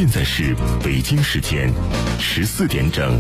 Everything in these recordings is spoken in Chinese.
现在是北京时间14点整。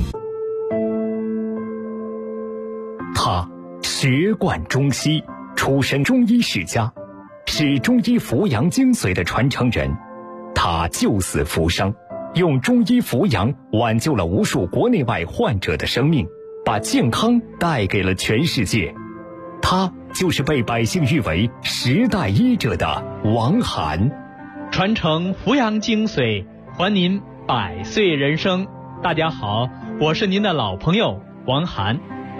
他学贯中西，出身中医世家，是中医扶阳精髓的传承人。他救死扶伤，用中医扶阳挽救了无数国内外患者的生命，把健康带给了全世界。他就是被百姓誉为10代医者的王涵。 传承扶阳精髓，还您100岁人生。大家好，我是您的老朋友王涵。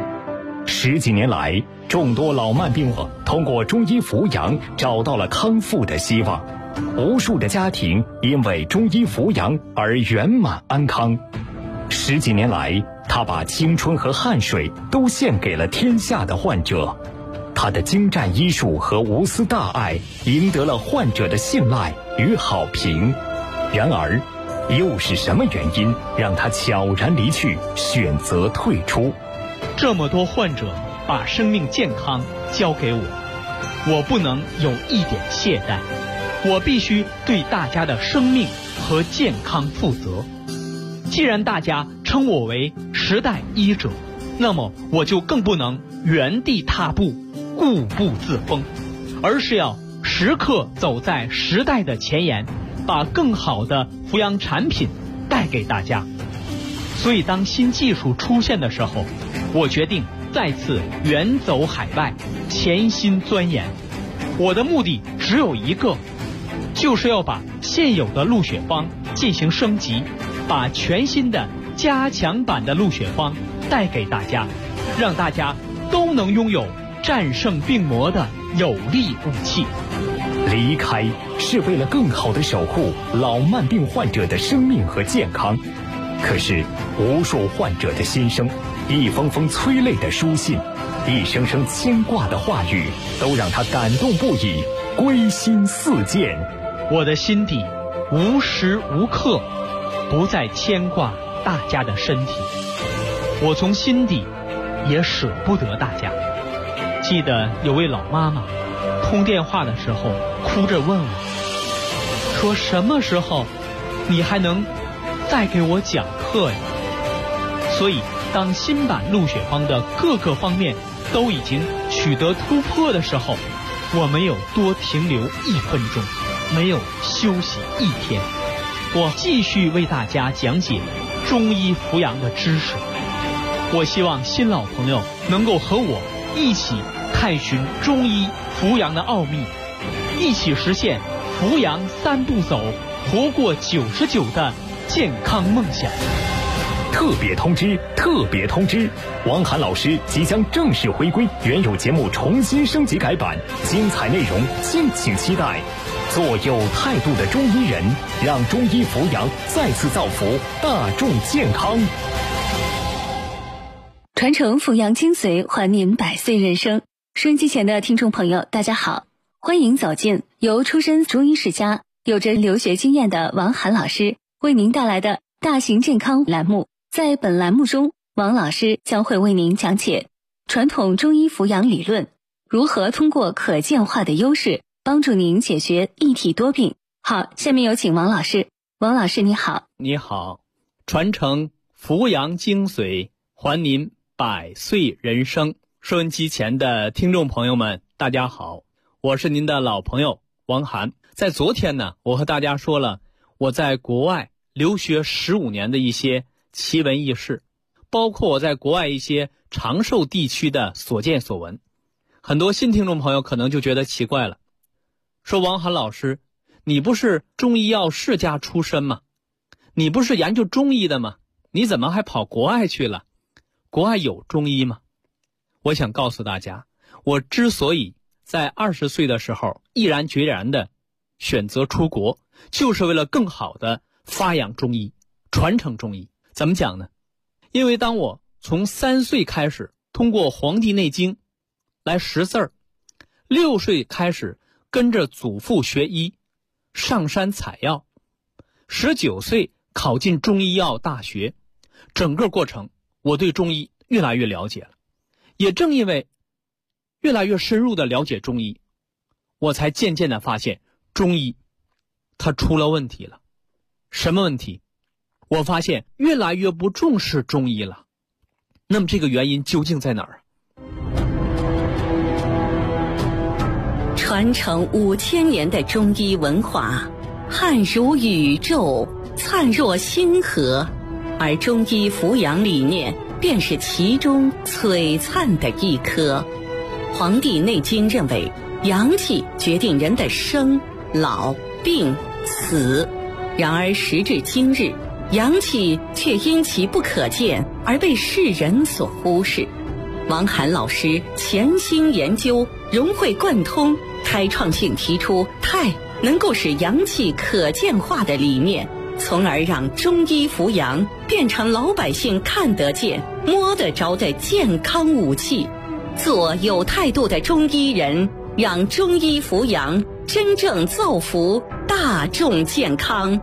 10几年来，众多老慢病患通过中医扶阳找到了康复的希望，无数的家庭因为中医扶阳而圆满安康。10几年来，他把青春和汗水都献给了天下的患者。他的精湛医术和无私大爱赢得了患者的信赖与好评。然而，又是什么原因让他悄然离去，选择退出？ 这么多患者把生命健康交给我，我不能有一点懈怠，我必须对大家的生命和健康负责。既然大家称我为10代医者，那么我就更不能原地踏步，固步自封，而是要时刻走在时代的前沿，把更好的扶阳产品带给大家。所以当新技术出现的时候，我决定再次远走海外，潜心钻研。我的目的只有一个，就是要把现有的鹿血方进行升级，把全新的加强版的鹿血方带给大家，让大家都能拥有战胜病魔的有力武器。 离开是为了更好地守护老慢病患者的生命和健康。可是无数患者的心声，一封封催泪的书信，一声声牵挂的话语，都让他感动不已，归心似箭。 我的心底无时无刻不再牵挂大家的身体，我从心底也舍不得大家。记得有位老妈妈通电话的时候哭着问我，说什么时候你还能再给我讲课呀？所以当新版鹿血方的各个方面都已经取得突破的时候，我没有多停留1分钟，没有休息1天，我继续为大家讲解中医扶阳的知识。我希望新老朋友能够和我一起探寻中医扶阳的奥秘，一起实现扶阳3步走，活过99的健康梦想。 特别通知！特别通知！王涵老师即将正式回归，原有节目重新升级改版，精彩内容敬请期待。做有态度的中医人，让中医扶阳再次造福大众健康。 传承扶阳精髓，还您100岁人生。收音机前的听众朋友，大家好，欢迎走进由出身中医世家、有着留学经验的王涵老师为您带来的大型健康栏目。在本栏目中，王老师将会为您讲解传统中医扶阳理论，如何通过可见化的优势帮助您解决一体多病。好，下面有请王老师。王老师你好。 你好。传承扶阳精髓，还您100岁人生。收音机前的听众朋友们，大家好，我是您的老朋友王涵。在昨天呢，我和大家说了我在国外留学15年的一些奇闻异事，包括我在国外一些长寿地区的所见所闻。很多新听众朋友可能就觉得奇怪了，说王涵老师，你不是中医药世家出身吗？你不是研究中医的吗？你怎么还跑国外去了？国外有中医吗？我想告诉大家，我之所以在20岁的时候毅然决然地选择出国，就是为了更好地发扬中医，传承中医。怎么讲呢？因为当我从3岁开始通过《黄帝内经》来识字儿，6岁开始跟着祖父学医，上山采药，19岁考进中医药大学，整个过程我对中医越来越了解了。也正因为越来越深入的了解中医，我才渐渐的发现中医它出了问题了。 什么问题？我发现越来越不重视中医了。那么这个原因究竟在哪儿？ 传承5000年的中医文化，汉如宇宙，灿若星河，而中医扶阳理念便是其中璀璨的一颗。《黄帝内经》认为，阳气决定人的生、老、病、死。然而时至今日，阳气却因其不可见而被世人所忽视。王涵老师潜心研究，融会贯通，开创性提出太能够使阳气可见化的理念，从而让中医扶阳变成老百姓看得见、摸得着的健康武器。做有态度的中医人，让中医扶阳真正造福大众健康。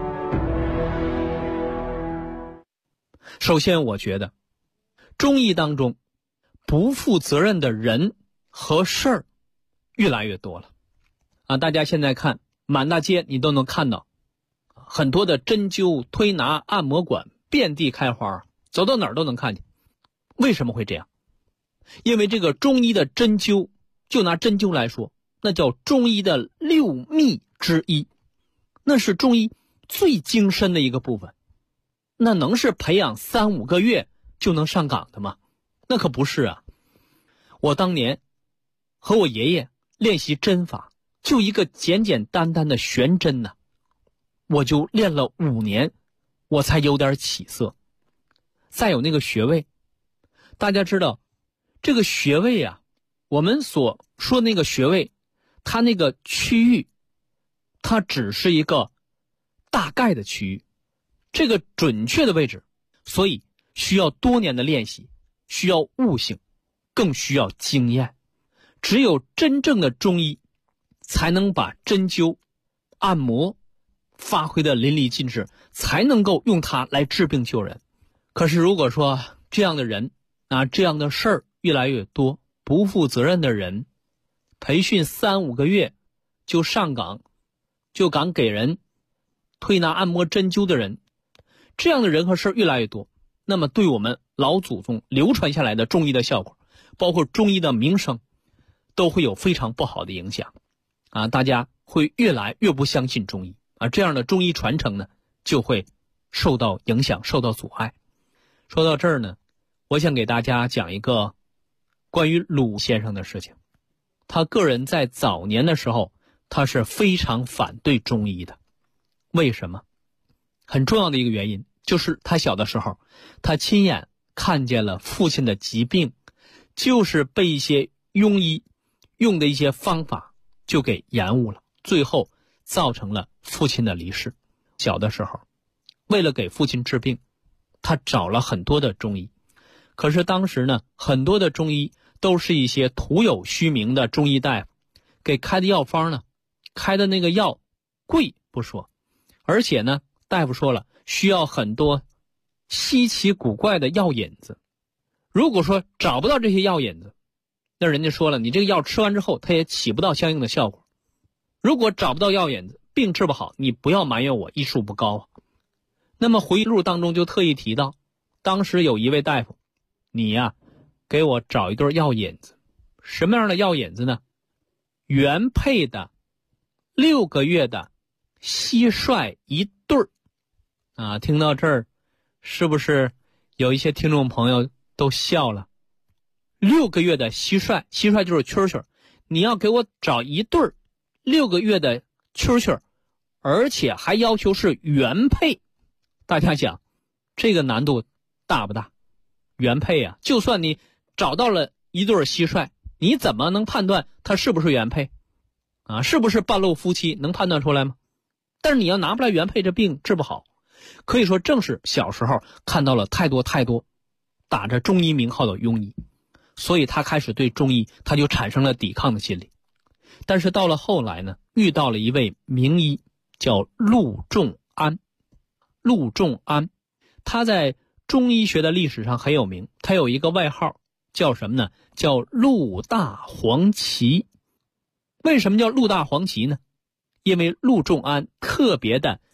首先，我觉得中医当中不负责任的人和事儿越来越多了啊！大家现在看满大街你都能看到很多的针灸、推拿、按摩馆遍地开花，走到哪儿都能看见。为什么会这样？因为这个中医的针灸，就拿针灸来说，那叫中医的6秘之一，那是中医最精深的一个部分。那能是培养3-5个月就能上岗的吗？那可不是啊。我当年和我爷爷练习针法，就一个简简单单的悬针呢，我就练了5年，我才有点起色。再有那个穴位，大家知道这个穴位啊，我们所说那个穴位，它那个区域，它只是一个大概的区域，这个准确的位置，所以需要多年的练习，需要悟性，更需要经验。只有真正的中医才能把针灸、按摩发挥的淋漓尽致，才能够用它来治病救人。可是如果说这样的人啊，这样的事儿越来越多，不负责任的人培训3-5个月就上岗，就敢给人推拿按摩针灸的人，这样的人和事儿越来越多，那么对我们老祖宗流传下来的中医的效果，包括中医的名声，都会有非常不好的影响啊！大家会越来越不相信中医啊，这样的中医传承呢，就会受到影响，受到阻碍。说到这儿呢，我想给大家讲一个关于鲁先生的事情。他个人在早年的时候，他是非常反对中医的。为什么？很重要的一个原因就是他小的时候，他亲眼看见了父亲的疾病，就是被一些庸医用的一些方法就给延误了，最后造成了父亲的离世。小的时候，为了给父亲治病，他找了很多的中医，可是当时呢，很多的中医都是一些徒有虚名的中医大夫，给开的药方呢，开的那个药贵不说，而且呢，大夫说了，需要很多稀奇古怪的药引子。如果说找不到这些药引子，那人家说了，你这个药吃完之后，它也起不到相应的效果。如果找不到药引子，病治不好，你不要埋怨我医术不高啊。那么回忆录当中就特意提到，当时有一位大夫，你呀，给我找一对药引子。什么样的药引子呢？原配的6个月的蟋蟀1对儿啊！听到这儿，是不是有一些听众朋友都笑了？6个月的蟋蟀，蟋蟀就是蛐蛐，你要给我找1对儿6个月的蛐蛐，而且还要求是原配。大家想，这个难度大不大？原配啊，就算你找到了1对蟋蟀，你怎么能判断它是不是原配啊？是不是半路夫妻，能判断出来吗？但是你要拿不来原配，这病治不好。可以说正是小时候看到了太多打着中医名号的庸医，所以他开始对中医他就产生了抵抗的心理。但是到了后来呢，遇到了一位名医叫陆仲安。陆仲安他在中医学的历史上很有名，他有一个外号叫什么呢？叫陆大黄芪。为什么叫陆大黄芪呢？因为陆仲安特别的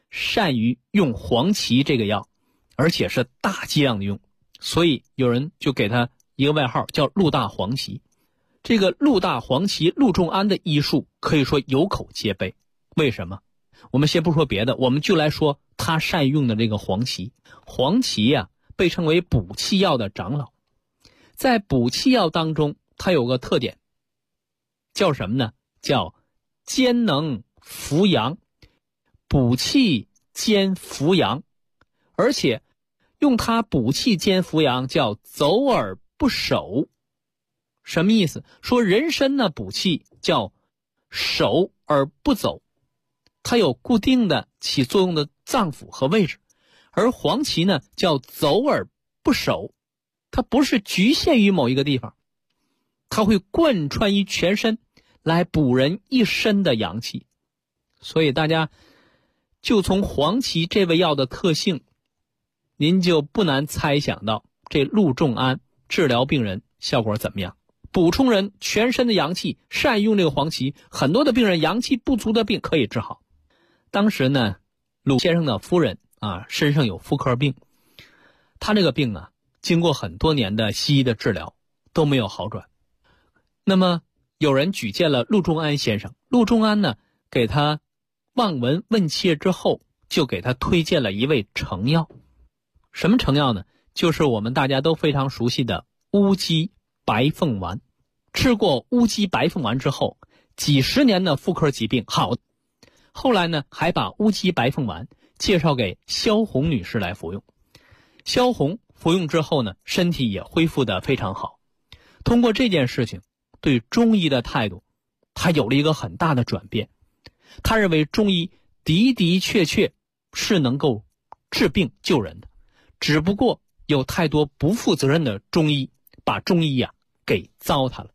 善于用黄芪这个药，而且是大剂量的用，所以有人就给他一个外号叫陆大黄芪。这个陆大黄芪陆仲安的医术可以说有口皆碑。为什么？我们先不说别的，我们就来说他善用的这个黄芪。黄芪呀，被称为补气药的长老。在补气药当中，它有个特点，叫什么呢？叫兼能扶阳，补气兼扶阳，而且用它补气兼扶阳叫走而不守。什么意思？说人参呢补气叫守而不走，它有固定的起作用的脏腑和位置，而黄芪呢叫走而不守，它不是局限于某一个地方，它会贯穿于全身，来补人一身的阳气。所以大家就从黄芪这味药的特性，您就不难猜想到这陆仲安治疗病人效果怎么样。补充人全身的阳气，善用这个黄芪，很多的病人阳气不足的病可以治好。当时呢，鲁先生的夫人身上有妇科病，他这个病经过很多年的西医的治疗都没有好转。那么有人举荐了陆仲安先生，陆仲安呢给他望闻问切之后，就给他推荐了一味成药。什么成药呢？就是我们大家都非常熟悉的乌鸡白凤丸。吃过乌鸡白凤丸之后，几十年的妇科疾病好。后来呢，还把乌鸡白凤丸介绍给萧红女士来服用。萧红服用之后呢，身体也恢复得非常好。通过这件事情，对中医的态度他有了一个很大的转变。他认为中医的的确确是能够治病救人的，只不过有太多不负责任的中医把中医给糟蹋了。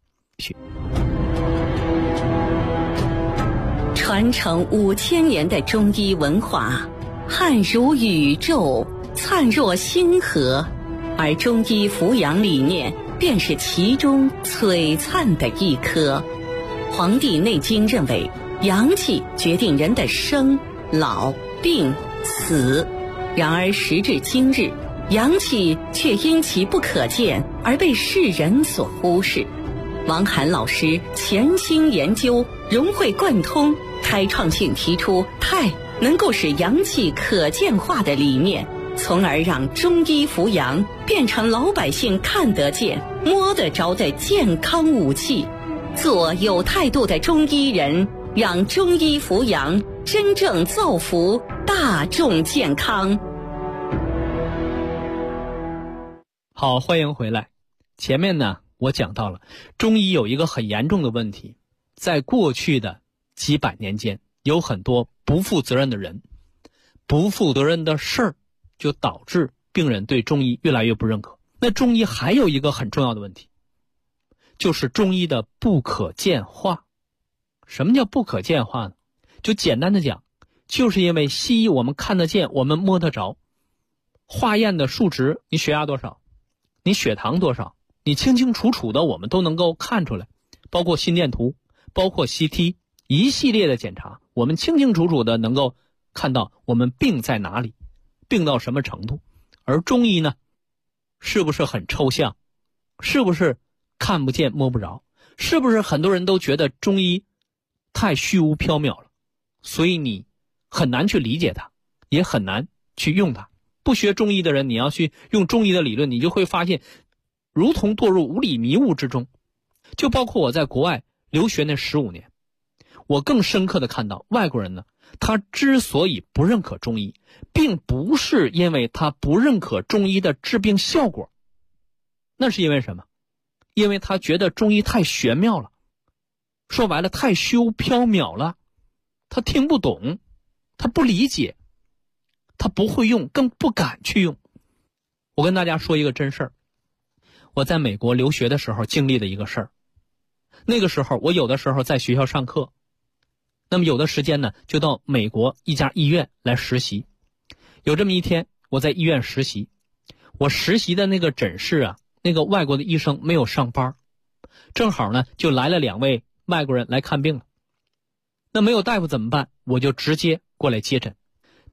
传承5000年的中医文化，汉如宇宙，灿若星河，而中医扶阳理念便是其中璀璨的一颗。《黄帝内经》认为，阳气决定人的生、老、病、死。然而时至今日，阳气却因其不可见而被世人所忽视。王涵老师潜心研究，融会贯通，开创性提出太能够使阳气可见化的理念，从而让中医扶阳变成老百姓看得见、摸得着的健康武器。做有态度的中医人，让中医扶阳真正造福大众健康。 好，欢迎回来。前面呢，我讲到了中医有一个很严重的问题，在过去的几百年间，有很多不负责任的人、不负责任的事儿，就导致病人对中医越来越不认可。那中医还有一个很重要的问题，就是中医的不可见化。什么叫不可见化呢？就简单的讲，就是因为西医我们看得见，我们摸得着，化验的数值，你血压多少，你血糖多少，你清清楚楚的我们都能够看出来，包括心电图，包括 CT， 一系列的检查，我们清清楚楚的能够看到我们病在哪里，病到什么程度。而中医呢，是不是很抽象？是不是看不见摸不着？是不是很多人都觉得中医太虚无缥缈了，所以你很难去理解它，也很难去用它。不学中医的人，你要去用中医的理论，你就会发现如同堕入无里迷雾之中。就包括我在国外留学那15年，我更深刻的看到外国人呢，他之所以不认可中医，并不是因为他不认可中医的治病效果，那是因为什么？因为他觉得中医太玄妙了，说白了太虚无缥缈了，他听不懂，他不理解，他不会用，更不敢去用。我跟大家说一个真事儿，我在美国留学的时候经历的一个事儿。那个时候我有的时候在学校上课，那么有的时间呢就到美国一家医院来实习。有这么一天我在医院实习，我实习的那个诊室那个外国的医生没有上班，正好呢就来了2位外国人来看病了。那没有大夫怎么办？我就直接过来接诊。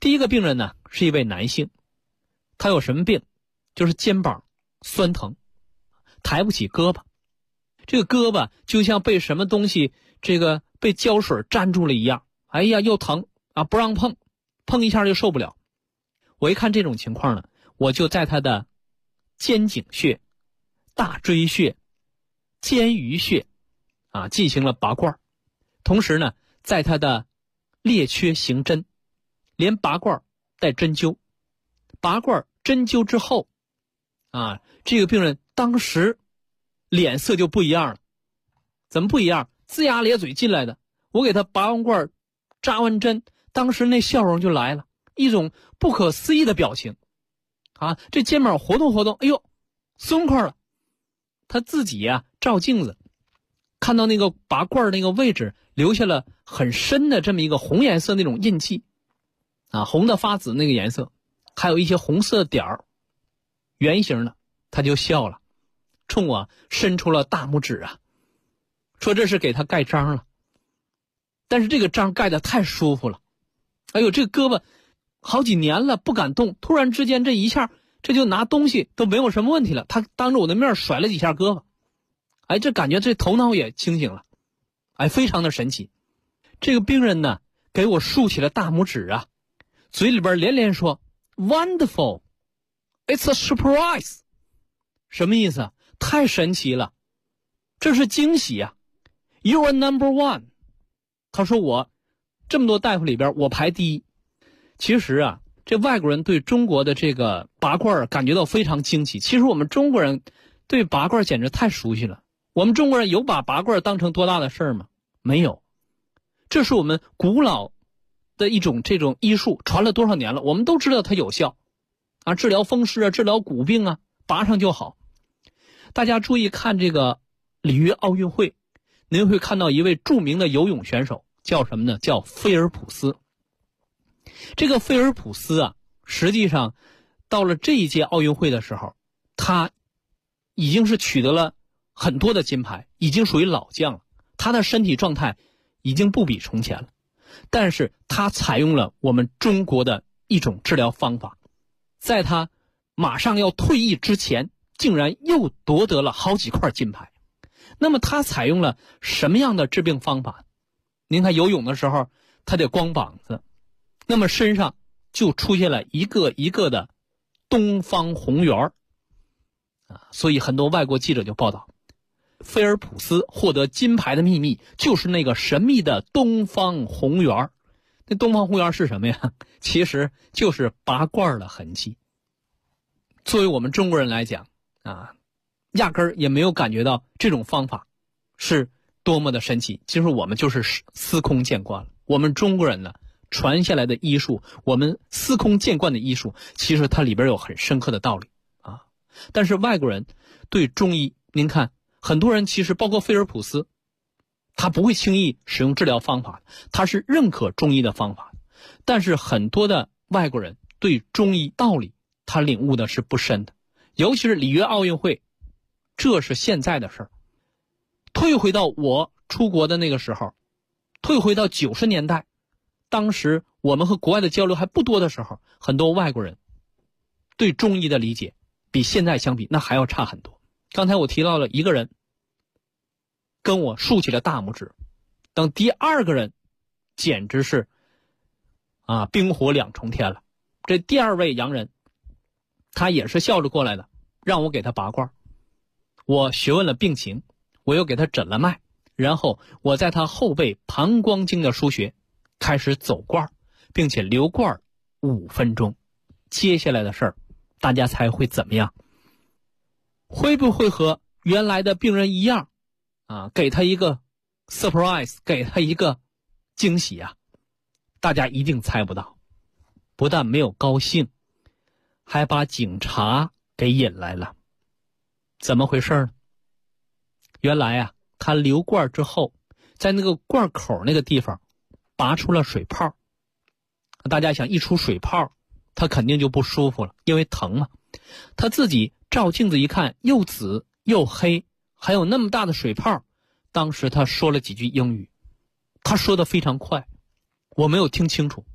第一个病人呢是一位男性，他有什么病？就是肩膀酸疼，抬不起胳膊，这个胳膊就像被什么东西被胶水粘住了一样，哎呀又疼啊，不让碰，碰一下就受不了。我一看这种情况呢，我就在他的肩颈穴、大椎穴、肩盂穴进行了拔罐，同时呢在他的列缺行针，连拔罐带针灸。拔罐针灸之后这个病人当时脸色就不一样了。怎么不一样？龇牙咧嘴进来的，我给他拔完罐扎完针，当时那笑容就来了，一种不可思议的表情这肩膀活动活动，哎呦松快了。他自己照镜子，看到那个拔罐那个位置留下了很深的这么一个红颜色那种印记红的发紫那个颜色，还有一些红色的点儿，圆形的。他就笑了，冲我伸出了大拇指说这是给他盖章了。但是这个章盖得太舒服了，哎呦这个胳膊好几年了不敢动，突然之间这一下这就拿东西都没有什么问题了。他当着我的面甩了几下胳膊，这感觉这头脑也清醒了，非常的神奇。这个病人呢给我竖起了大拇指嘴里边连连说 Wonderful, It's a surprise。 什么意思？太神奇了，这是惊喜You are number one。 他说我这么多大夫里边我排第一。其实这外国人对中国的这个拔罐感觉到非常惊奇。其实我们中国人对拔罐简直太熟悉了。我们中国人有把拔罐当成多大的事儿吗？没有。这是我们古老的一种这种医术，传了多少年了，我们都知道它有效治疗风湿治疗骨病拔上就好。大家注意看这个里约奥运会，您会看到一位著名的游泳选手，叫什么呢？叫菲尔普斯。这个菲尔普斯实际上到了这一届奥运会的时候，他已经是取得了很多的金牌，已经属于老将了，他的身体状态已经不比从前了。但是他采用了我们中国的一种治疗方法，在他马上要退役之前竟然又夺得了好几块金牌。那么他采用了什么样的治病方法？您看游泳的时候他得光膀子，那么身上就出现了一个一个的东方红圆所以很多外国记者就报道，菲尔普斯获得金牌的秘密就是那个神秘的东方红圆。那东方红圆是什么呀？其实就是拔罐的痕迹。作为我们中国人来讲压根儿也没有感觉到这种方法是多么的神奇。其实我们就是司空见惯了。我们中国人呢传下来的医术，我们司空见惯的医术，其实它里边有很深刻的道理但是外国人对中医，您看很多人其实包括菲尔普斯，他不会轻易使用治疗方法，他是认可中医的方法。但是很多的外国人对中医道理他领悟的是不深的。尤其是里约奥运会，这是现在的事儿。退回到我出国的那个时候，退回到90年代，当时我们和国外的交流还不多的时候，很多外国人对中医的理解比现在相比那还要差很多。刚才我提到了一个人跟我竖起了大拇指，等第二个人简直是冰火两重天了。这第二位洋人他也是笑着过来的，让我给他拔罐。我询问了病情，我又给他诊了脉，然后我在他后背膀胱经的腧穴开始走罐，并且留罐5分钟。接下来的事儿大家猜会怎么样？会不会和原来的病人一样给他一个 surprise， 给他一个惊喜大家一定猜不到。不但没有高兴，还把警察给引来了。怎么回事呢？原来他留罐之后，在那个罐口那个地方拔出了水泡。大家想，一出水泡他肯定就不舒服了，因为疼嘛。他自己照镜子一看，又紫又黑，还有那么大的水泡。当时他说了几句英语，他说的非常快，我没有听清楚。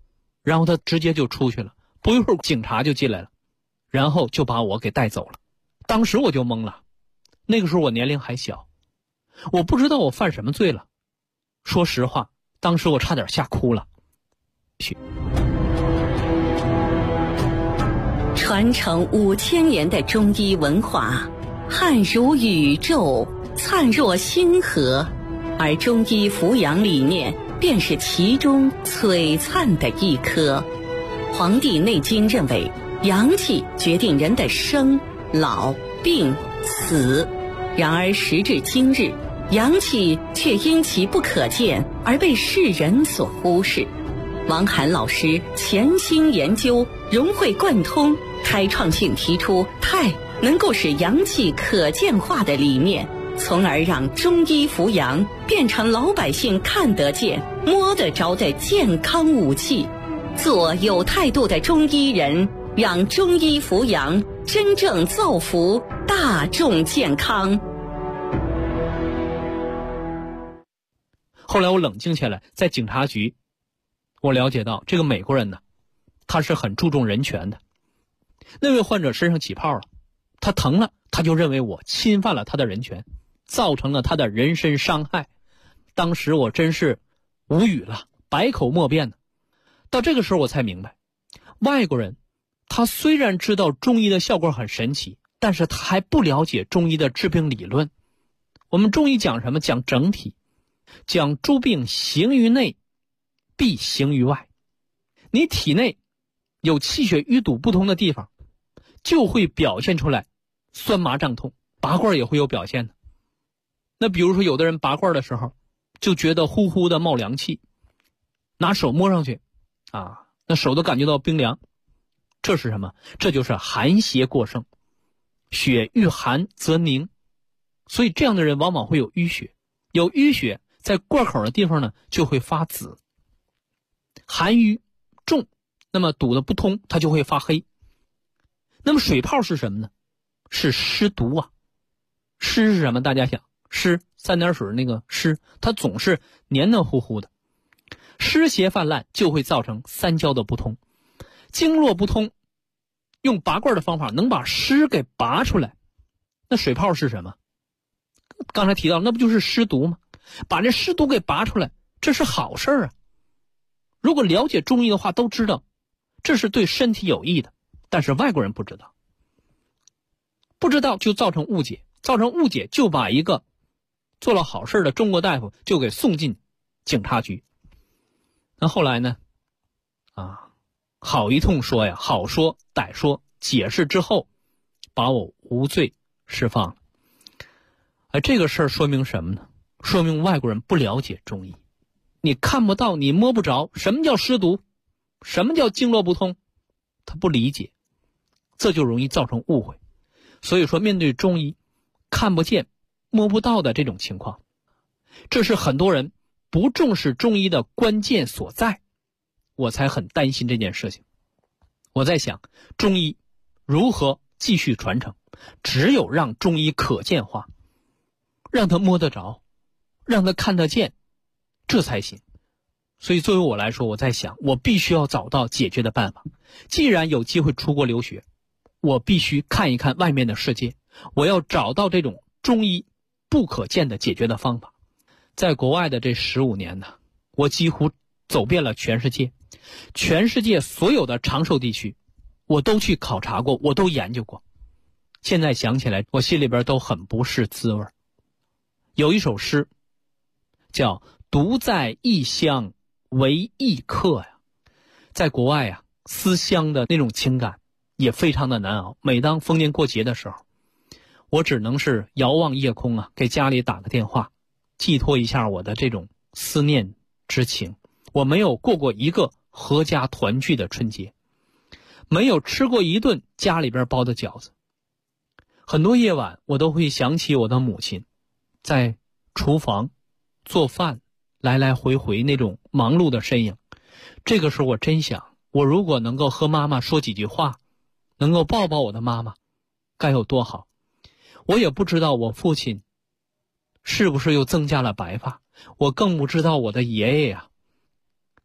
然后他直接就出去了，不一会儿警察就进来了，然后就把我给带走了。当时我就懵了，那个时候我年龄还小，我不知道我犯什么罪了。说实话，当时我差点吓哭了。 传承5000年的中医文化，汉如宇宙，灿若星河，而中医扶阳理念便是其中璀璨的一颗。《黄帝内经》认为，阳气决定人的生、老、病、死。然而时至今日，阳气却因其不可见而被世人所忽视。王涵老师潜心研究，融会贯通，开创性提出太能够使阳气可见化的理念，从而让中医扶阳变成老百姓看得见、摸得着的健康武器。做有态度的中医人，让中医扶阳真正造福大众健康。 后来我冷静下来，在警察局我了解到，这个美国人呢，他是很注重人权的。那位患者身上起泡了，他疼了，他就认为我侵犯了他的人权，造成了他的人身伤害。当时我真是无语了，百口莫辩的。到这个时候我才明白，外国人他虽然知道中医的效果很神奇，但是他还不了解中医的治病理论。我们中医讲什么？讲整体，讲诸病行于内，必行于外。你体内有气血淤堵不通的地方，就会表现出来酸麻胀痛，拔罐也会有表现的。那比如说有的人拔罐的时候就觉得呼呼的冒凉气，拿手摸上去那手都感觉到冰凉，这是什么？这就是寒邪过盛，血遇寒则凝，所以这样的人往往会有淤血，有淤血在罐口的地方呢就会发紫，寒瘀重，那么堵得不通，它就会发黑。那么水泡是什么呢？是湿毒啊。湿是什么？大家想，湿三点水那个湿，它总是黏黏糊糊的，湿邪泛滥就会造成三焦的不通，经络不通，用拔罐的方法能把湿给拔出来。那水泡是什么？刚才提到那不就是湿毒吗？把这湿毒给拔出来，这是好事啊。如果了解中医的话都知道这是对身体有益的，但是外国人不知道，不知道就造成误解，造成误解就把一个做了好事的中国大夫就给送进警察局。那后来呢好一通说呀，好说歹说，解释之后把我无罪释放了。这个事儿说明什么呢？说明外国人不了解中医，你看不到，你摸不着什么叫湿毒，什么叫经络不通，他不理解，这就容易造成误会。所以说面对中医看不见摸不到的这种情况，这是很多人不重视中医的关键所在，我才很担心这件事情。我在想中医如何继续传承，只有让中医可见化，让他摸得着，让他看得见，这才行。所以作为我来说，我在想我必须要找到解决的办法。既然有机会出国留学，我必须看一看外面的世界，我要找到这种中医不可见的解决的方法。在国外的这15年呢，我几乎走遍了全世界，全世界所有的长寿地区我都去考察过，我都研究过。现在想起来我心里边都很不是滋味。有一首诗叫独在异乡为异客呀。在国外呀，思乡的那种情感也非常的难熬。每当逢年过节的时候，我只能是遥望夜空给家里打个电话，寄托一下我的这种思念之情。我没有过过一个合家团聚的春节，没有吃过一顿家里边包的饺子。很多夜晚我都会想起我的母亲在厨房做饭，来来回回那种忙碌的身影。这个时候我真想，我如果能够和妈妈说几句话，能够抱抱我的妈妈，该有多好。我也不知道我父亲是不是又增加了白发，我更不知道我的爷爷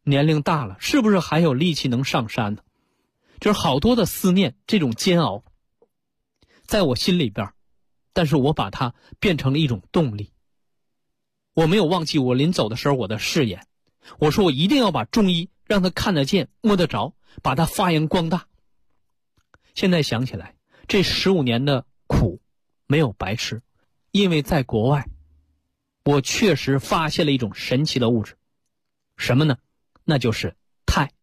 年龄大了，是不是还有力气能上山呢？就是好多的思念，这种煎熬在我心里边，但是我把它变成了一种动力。我没有忘记我临走的时候我的誓言，我说我一定要把中医让他看得见摸得着，把它发扬光大。现在想起来，这15年的苦没有白吃，因为在国外我确实发现了一种神奇的物质。什么呢？那就是钛。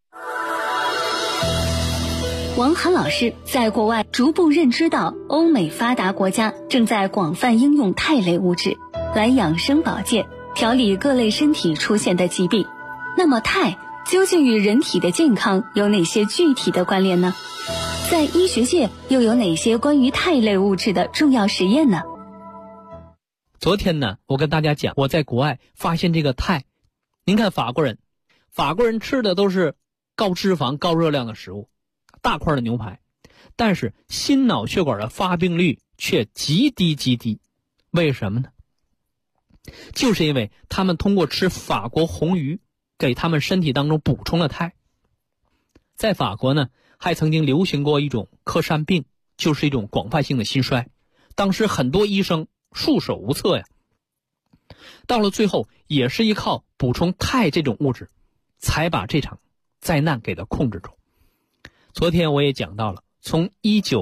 王涵老师在国外逐步认知到欧美发达国家正在广泛应用钛类物质来养生保健，调理各类身体出现的疾病。那么钛究竟与人体的健康有哪些具体的关联呢？在医学界又有哪些关于钛类物质的重要实验呢？ 昨天呢，我跟大家讲，我在国外发现这个钛。您看法国人吃的都是高脂肪高热量的食物，大块的牛排，但是心脑血管的发病率却极低。为什么呢？就是因为他们通过吃法国红鱼给他们身体当中补充了钛。在法国呢，还曾经流行过一种柯山病，就是一种广泛性的心衰，当时很多医生束手无策呀。到了最后也是依靠补充钛这种物质才把这场灾难给它控制住。昨天我也讲到了，从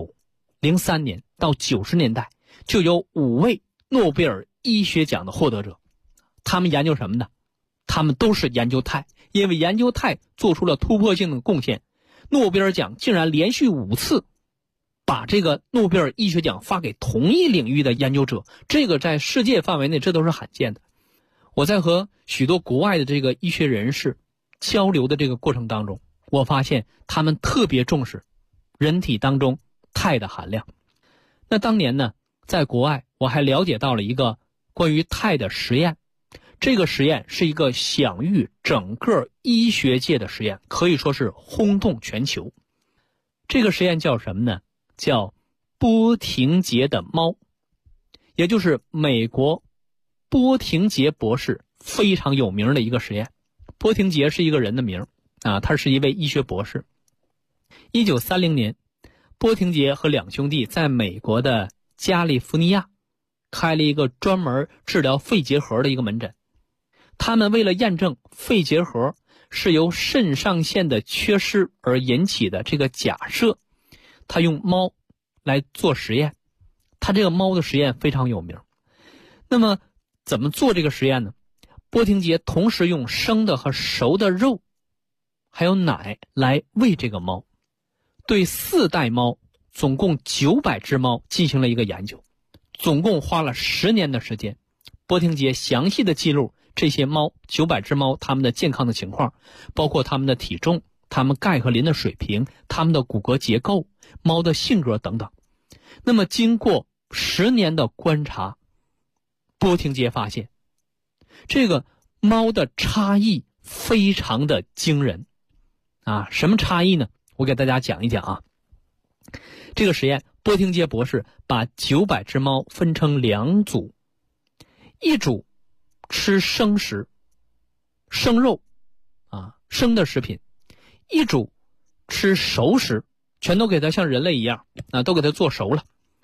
1903年到90年代就有5位诺贝尔医学奖的获得者，他们研究什么呢？他们都是研究钛，因为研究钛做出了突破性的贡献，诺贝尔奖竟然连续5次把这个诺贝尔医学奖发给同一领域的研究者，这个在世界范围内这都是罕见的。我在和许多国外的这个医学人士交流的这个过程当中，我发现他们特别重视人体当中钛的含量。那当年呢，在国外我还了解到了一个关于钛的实验，这个实验是一个享誉整个医学界的实验，可以说是轰动全球。这个实验叫什么呢？叫波廷杰的猫，也就是美国波廷杰博士非常有名的一个实验。波廷杰是一个人的名啊，他是一位医学博士。1930年，波廷杰和2兄弟在美国的加利福尼亚开了一个专门治疗肺结核的一个门诊。他们为了验证肺结核是由肾上腺的缺失而引起的这个假设，他用猫来做实验。他这个猫的实验非常有名。那么怎么做这个实验呢？波廷杰同时用生的和熟的肉还有奶来喂这个猫，对4代猫总共900只猫进行了一个研究，总共花了10年的时间。波廷杰详细的记录这些猫900只猫它们的健康的情况，包括它们的体重、它们钙和磷的水平、它们的骨骼结构、猫的性格等等。那么经过10年的观察，波廷杰发现这个猫的差异非常的惊人啊！什么差异呢？我给大家讲一讲啊。这个实验，波廷杰博士把900只猫分成2组，一组吃生食、生肉啊，生的食品；一组吃熟食，全都给它像人类一样啊，都给它做熟了。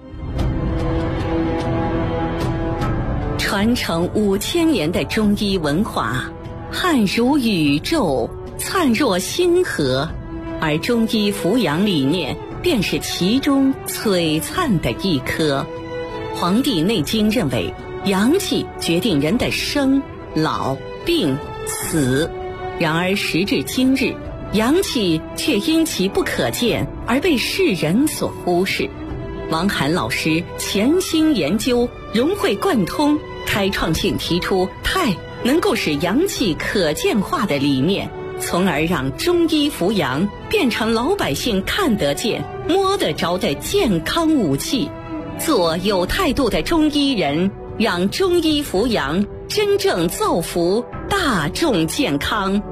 传承5000年的中医文化，汉如宇宙，灿若星河，而中医扶阳理念便是其中璀璨的一颗。《黄帝内经》认为，阳气决定人的生、老、病、死。然而时至今日，阳气却因其不可见而被世人所忽视。王涵老师潜心研究，融会贯通，开创性提出钛能够使阳气可见化的理念，从而让中医扶阳变成老百姓看得见、摸得着的健康武器。做有态度的中医人，让中医扶阳真正造福大众健康。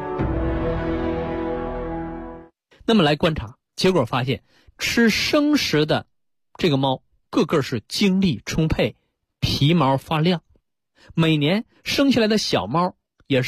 那么来观察，结果发现吃生食的这个猫个个是精力充沛，皮毛发亮，每年生下来的小猫也是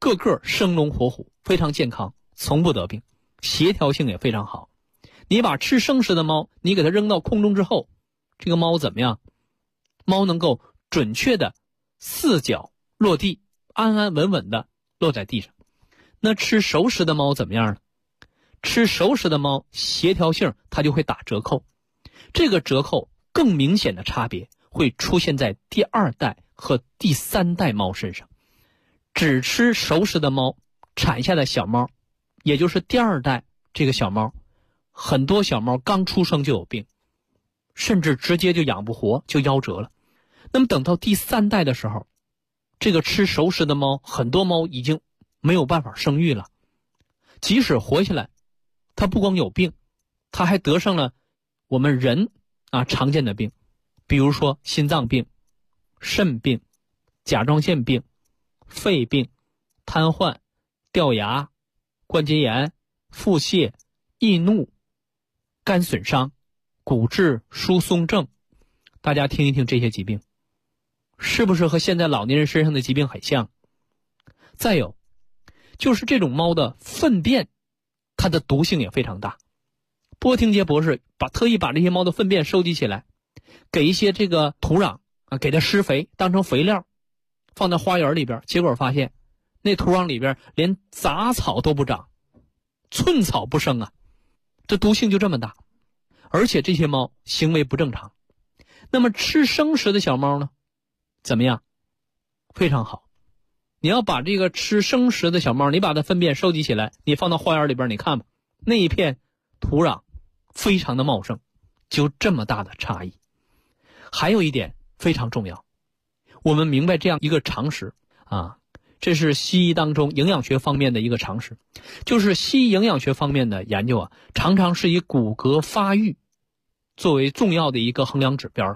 个个生龙活虎，非常健康，从不得病，协调性也非常好。你把吃生食的猫，你给它扔到空中之后，这个猫怎么样？猫能够准确的4脚落地，安安稳稳的落在地上。那吃熟食的猫怎么样呢？吃熟食的猫协调性它就会打折扣，这个折扣更明显的差别会出现在第2代和第3代猫身上。只吃熟食的猫产下的小猫，也就是第2代这个小猫，很多小猫刚出生就有病，甚至直接就养不活，就夭折了。那么等到第3代的时候，这个吃熟食的猫，很多猫已经没有办法生育了，即使活下来，它不光有病，它还得上了我们人常见的病，比如说心脏病、肾病、甲状腺病、肺病、瘫痪、掉牙、关节炎、腹泻、易怒、肝损伤、骨质疏松症。大家听一听这些疾病，是不是和现在老年人身上的疾病很像？再有就是这种猫的粪便，它的毒性也非常大。波廷杰博士特意把这些猫的粪便收集起来，给一些这个土壤给它施肥，当成肥料，放在花园里边，结果发现那土壤里边连杂草都不长，寸草不生啊，这毒性就这么大。而且这些猫行为不正常。那么吃生食的小猫呢，怎么样？非常好。你要把这个吃生食的小猫，你把它粪便收集起来，你放到花园里边，你看吧，那一片土壤非常的茂盛，就这么大的差异。还有一点非常重要，我们明白这样一个常识这是西医当中营养学方面的一个常识，就是西医营养学方面的研究常常是以骨骼发育作为重要的一个衡量指标。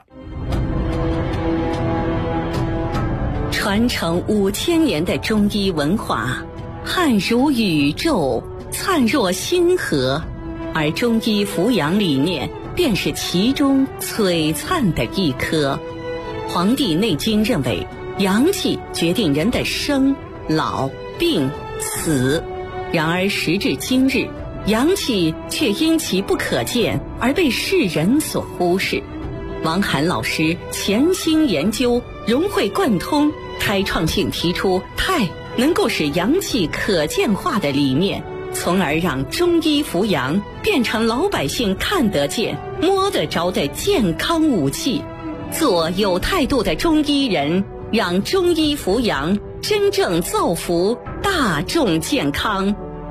传承5000年的中医文化，汉如宇宙，灿若星河，而中医扶阳理念便是其中璀璨的一颗。《黄帝内经》认为，阳气决定人的生、老、病、死。然而时至今日，阳气却因其不可见而被世人所忽视。王涵老师潜心研究，融会贯通，开创性提出太能够使阳气可见化的理念，从而让中医扶阳变成老百姓看得见、摸得着的健康武器。做有态度的中医人，让中医扶阳真正造福大众健康。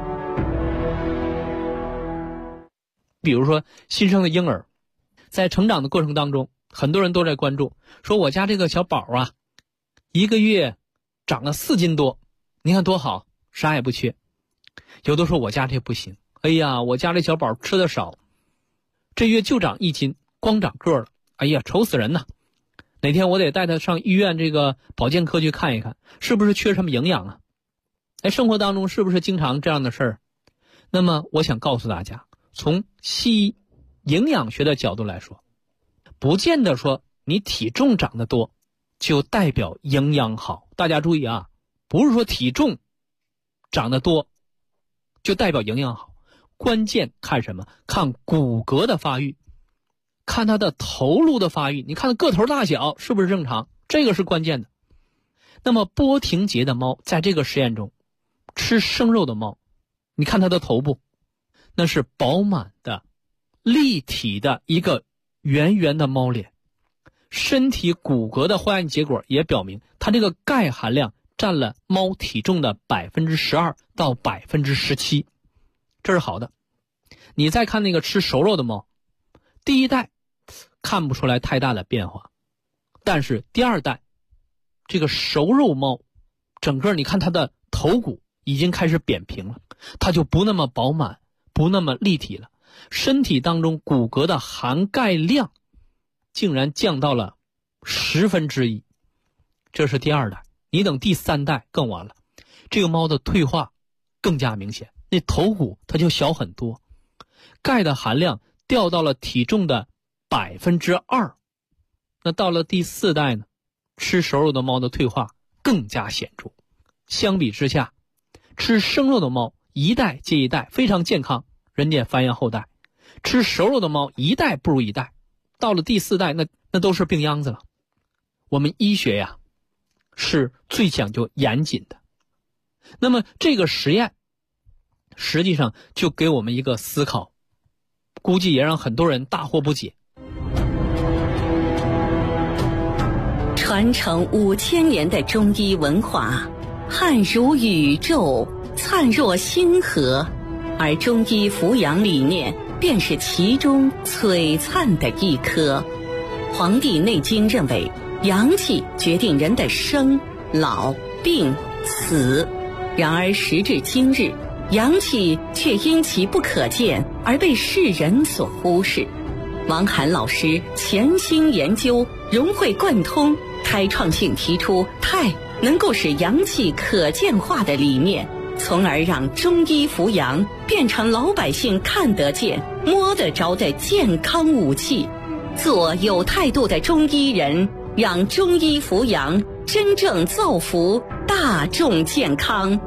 比如说新生的婴儿，在成长的过程当中，很多人都在关注，说我家这个小宝1个月长了4斤多，你看多好，啥也不缺。有的说我家这不行，哎呀，我家这小宝吃的少，这月就长1斤，光长个了，哎呀，愁死人呐。哪天我得带他上医院这个保健科去看一看，是不是缺什么营养啊？生活当中是不是经常这样的事儿？那么我想告诉大家，从西医营养学的角度来说，不见得说你体重长得多就代表营养好。大家注意不是说体重长得多就代表营养好，关键看什么？看骨骼的发育，看它的头颅的发育，你看它个头大小是不是正常，这个是关键的。那么波廷杰的猫在这个实验中，吃生肉的猫，你看它的头部，那是饱满的立体的一个圆圆的猫脸，身体骨骼的化验结果也表明，它这个钙含量占了猫体重的12%到17%，这是好的。你再看那个吃熟肉的猫，第1代看不出来太大的变化，但是第2代这个熟肉猫，整个你看它的头骨已经开始扁平了，它就不那么饱满，不那么立体了，身体当中骨骼的含钙量竟然降到了1/10，这是第2代。你等第3代更完了，这个猫的退化更加明显，那头骨它就小很多，钙的含量掉到了体重的2%。那到了第4代呢，吃熟肉的猫的退化更加显著。相比之下， 吃生肉的猫一代接一代非常健康，人家繁衍后代；吃熟肉的猫一代不如一代，到了第4代那都是病秧子了。我们医学呀是最讲究严谨的。那么这个实验实际上就给我们一个思考，估计也让很多人大惑不解。 传承5000年的中医文化，汉如宇宙，灿若星河，而中医扶阳理念便是其中璀璨的一颗。《黄帝内经》认为，阳气决定人的生、老、病、死。然而时至今日，阳气却因其不可见而被世人所忽视。王涵老师潜心研究，融会贯通，开创性提出太能够使阳气可见化的理念，从而让中医扶阳变成老百姓看得见、摸得着的健康武器。做有态度的中医人，让中医扶阳真正造福大众健康。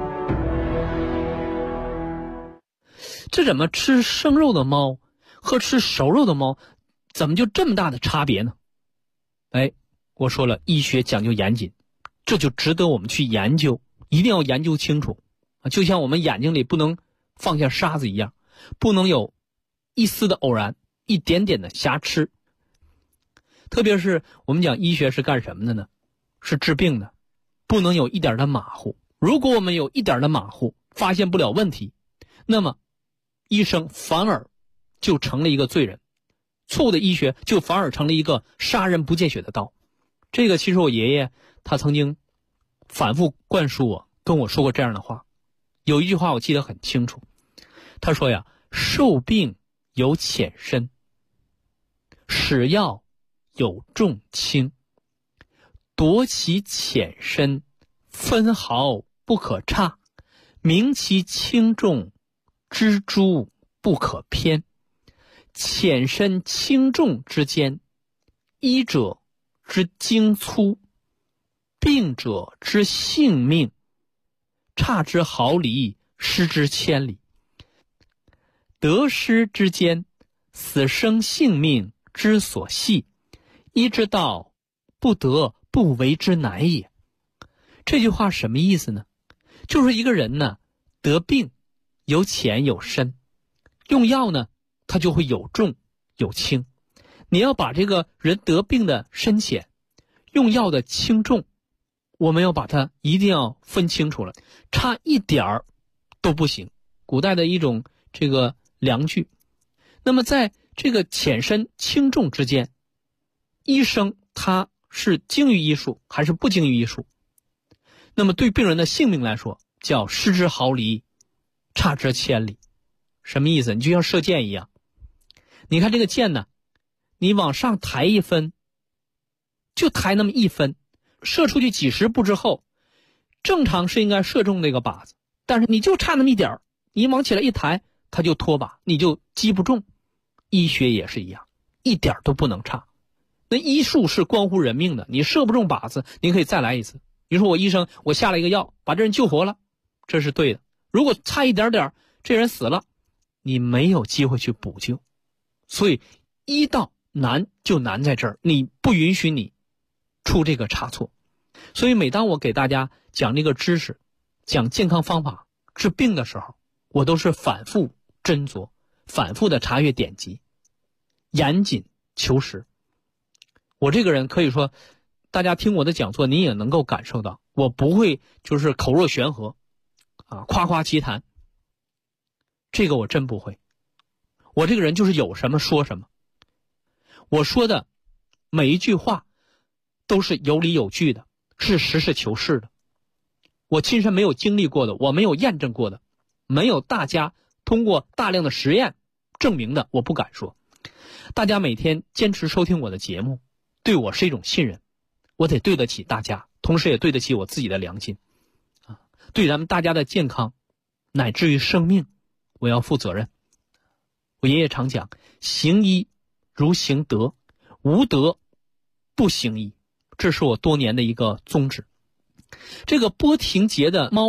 这怎么吃生肉的猫和吃熟肉的猫怎么就这么大的差别呢？我说了，医学讲究严谨，这就值得我们去研究，一定要研究清楚。就像我们眼睛里不能放下沙子一样，不能有一丝的偶然，一点点的瑕疵。特别是我们讲医学是干什么的呢？是治病的，不能有一点的马虎。如果我们有一点的马虎，发现不了问题，那么医生反而就成了一个罪人，错误的医学就反而成了一个杀人不见血的刀。这个其实我爷爷他曾经反复灌输我，跟我说过这样的话。有一句话我记得很清楚，他说呀，寿病有浅深，使药有重轻，夺其浅深，分毫不可差，明其轻重，知诸不可偏。浅深轻重之间，医者之精粗，病者之性命，差之毫厘，失之千里。得失之间，死生性命之所系，医之道，不得不为之难也。这句话什么意思呢？就是一个人呢，得病有浅有深，用药呢它就会有重有轻。你要把这个人得病的深浅，用药的轻重，我们要把它一定要分清楚了，差一点儿都不行。古代的一种这个量具。那么在这个浅深轻重之间，医生他是精于医术还是不精于医术？那么对病人的性命来说，叫失之毫厘，差之千里。什么意思？你就像射箭一样，你看这个箭呢，你往上抬一分，就抬那么一分，射出去几十步之后，正常是应该射中那个靶子，但是你就差那么一点儿，你往起来一抬，它就脱靶，你就击不中。医学也是一样，一点都不能差。那医术是关乎人命的，你射不中靶子，你可以再来一次。你说我医生，我下了一个药，把这人救活了，这是对的。如果差一点点，这人死了，你没有机会去补救。所以医道难就难在这儿，你不允许你出这个差错。所以每当我给大家讲这个知识，讲健康方法治病的时候，我都是反复斟酌，反复的查阅典籍，严谨求实。我这个人可以说，大家听我的讲座，你也能够感受到，我不会就是口若悬河夸夸其谈，这个我真不会。我这个人就是有什么说什么，我说的每一句话都是有理有据的，是实事求是的。我亲身没有经历过的，我没有验证过的，没有大家通过大量的实验证明的，我不敢说。大家每天坚持收听我的节目，对我是一种信任，我得对得起大家，同时也对得起我自己的良心对咱们大家的健康乃至于生命，我要负责任。我爷爷常讲，行医如行德，无德不行医，这是我多年的一个宗旨。这个波廷杰的猫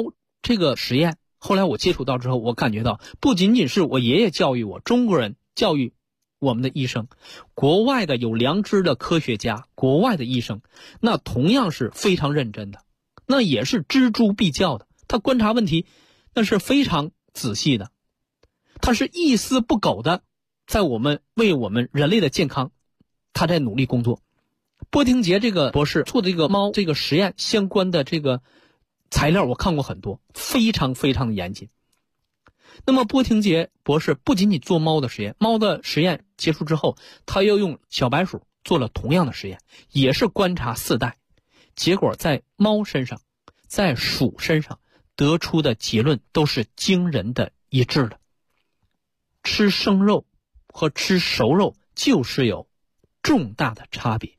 这个实验后来我接触到之后，我感觉到不仅仅是我爷爷教育我，中国人教育我们的医生，国外的有良知的科学家，国外的医生，那同样是非常认真的，那也是锱铢必较的，他观察问题那是非常仔细的，他是一丝不苟的在为我们人类的健康他在努力工作。波廷杰这个博士做的这个猫这个实验相关的这个材料我看过很多，非常非常的严谨。那么波廷杰博士不仅仅做猫的实验，猫的实验结束之后，他又用小白鼠做了同样的实验，也是观察4代，结果在猫身上在鼠身上得出的结论都是惊人的一致的。吃生肉和吃熟肉就是有重大的差别。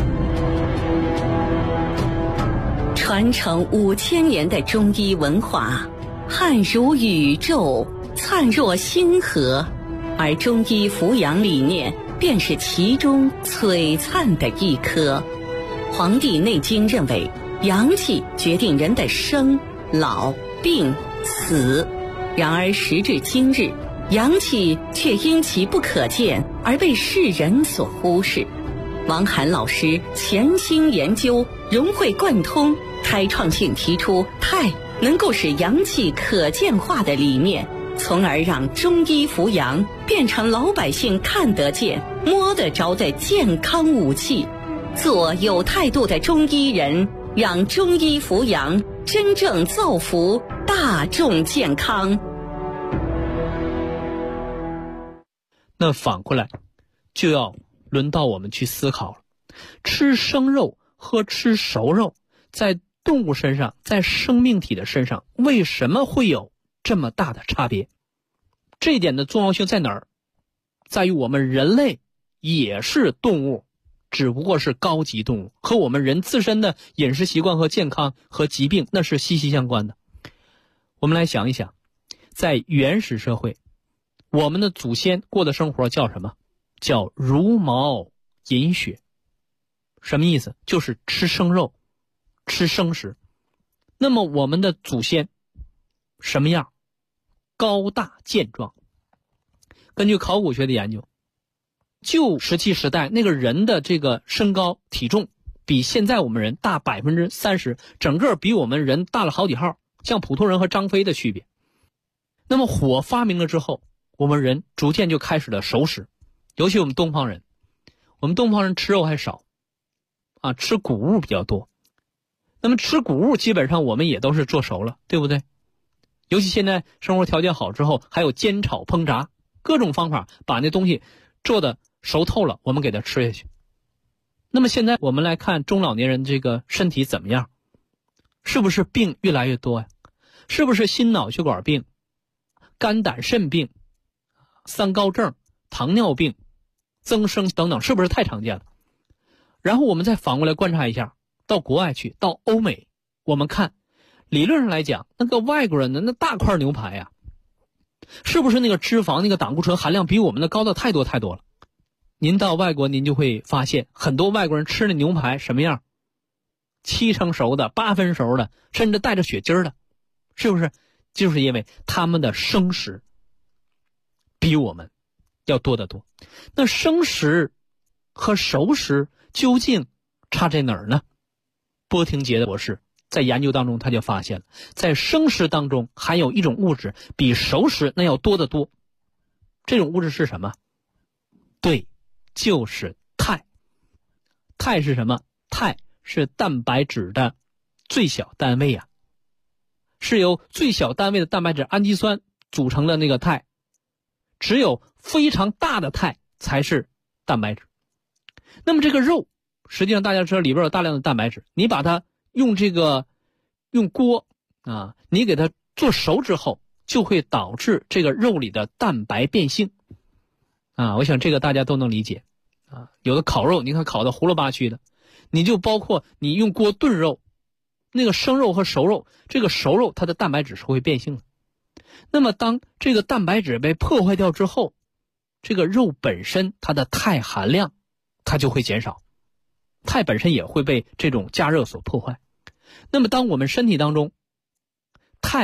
传承5000年的中医文化，汉如宇宙，灿若星河，而中医扶阳理念便是其中璀璨的一颗。《黄帝内经》认为，阳气决定人的生、老、病、死。然而时至今日，阳气却因其不可见而被世人所忽视。王涵老师潜心研究，融会贯通，开创性提出太能够使阳气可见化的理念，从而让中医扶阳变成老百姓看得见、摸得着的健康武器。做有态度的中医人，让中医扶阳真正造福大众健康。 那反过来就要轮到我们去思考了，吃生肉和吃熟肉在动物身上，在生命体的身上，为什么会有这么大的差别？这一点的重要性在哪儿？在于我们人类也是动物，只不过是高级动物，和我们人自身的饮食习惯和健康和疾病那是息息相关的。我们来想一想，在原始社会，我们的祖先过的生活叫什么？叫茹毛饮血。什么意思？就是吃生肉，吃生食。那么我们的祖先什么样？高大健壮。根据考古学的研究，旧石器时代那个人的这个身高体重比现在我们人大30%，整个比我们人大了好几号，像普通人和张飞的区别。那么火发明了之后，我们人逐渐就开始了熟食，尤其我们东方人吃肉还少啊，吃谷物比较多。那么吃谷物基本上我们也都是做熟了，对不对？尤其现在生活条件好之后，还有煎炒烹炸各种方法把那东西做的熟透了，我们给它吃下去。那么现在我们来看中老年人这个身体怎么样？是不是病越来越多呀？是不是心脑血管病、肝胆肾病、三高症、糖尿病、增生等等，是不是太常见了？然后我们再反过来观察一下，到国外去，到欧美，我们看理论上来讲，那个外国人的那大块牛排呀，是不是那个脂肪那个胆固醇含量比我们的高的太多太多了？您到外国您就会发现，很多外国人吃的牛排什么样？7成熟的、8分熟的，甚至带着血筋的，是不是？就是因为他们的生食比我们要多得多。那生食和熟食究竟差在哪儿呢？波廷杰的博士在研究当中他就发现了，在生食当中含有一种物质比熟食那要多得多。这种物质是什么？对，就是肽。肽是什么？肽是蛋白质的最小单位啊，是由最小单位的蛋白质氨基酸组成的那个肽，只有非常大的肽才是蛋白质。那么这个肉，实际上大家知道里边有大量的蛋白质，你把它用锅啊，你给它做熟之后，就会导致这个肉里的蛋白变性啊。我想这个大家都能理解啊。有的烤肉，你看烤的糊了巴蛆的，你就包括你用锅炖肉，那个生肉和熟肉，这个熟肉它的蛋白质是会变性的。那么当这个蛋白质被破坏掉之后，这个肉本身它的肽含量它就会减少，肽本身也会被这种加热所破坏。那么当我们身体当中肽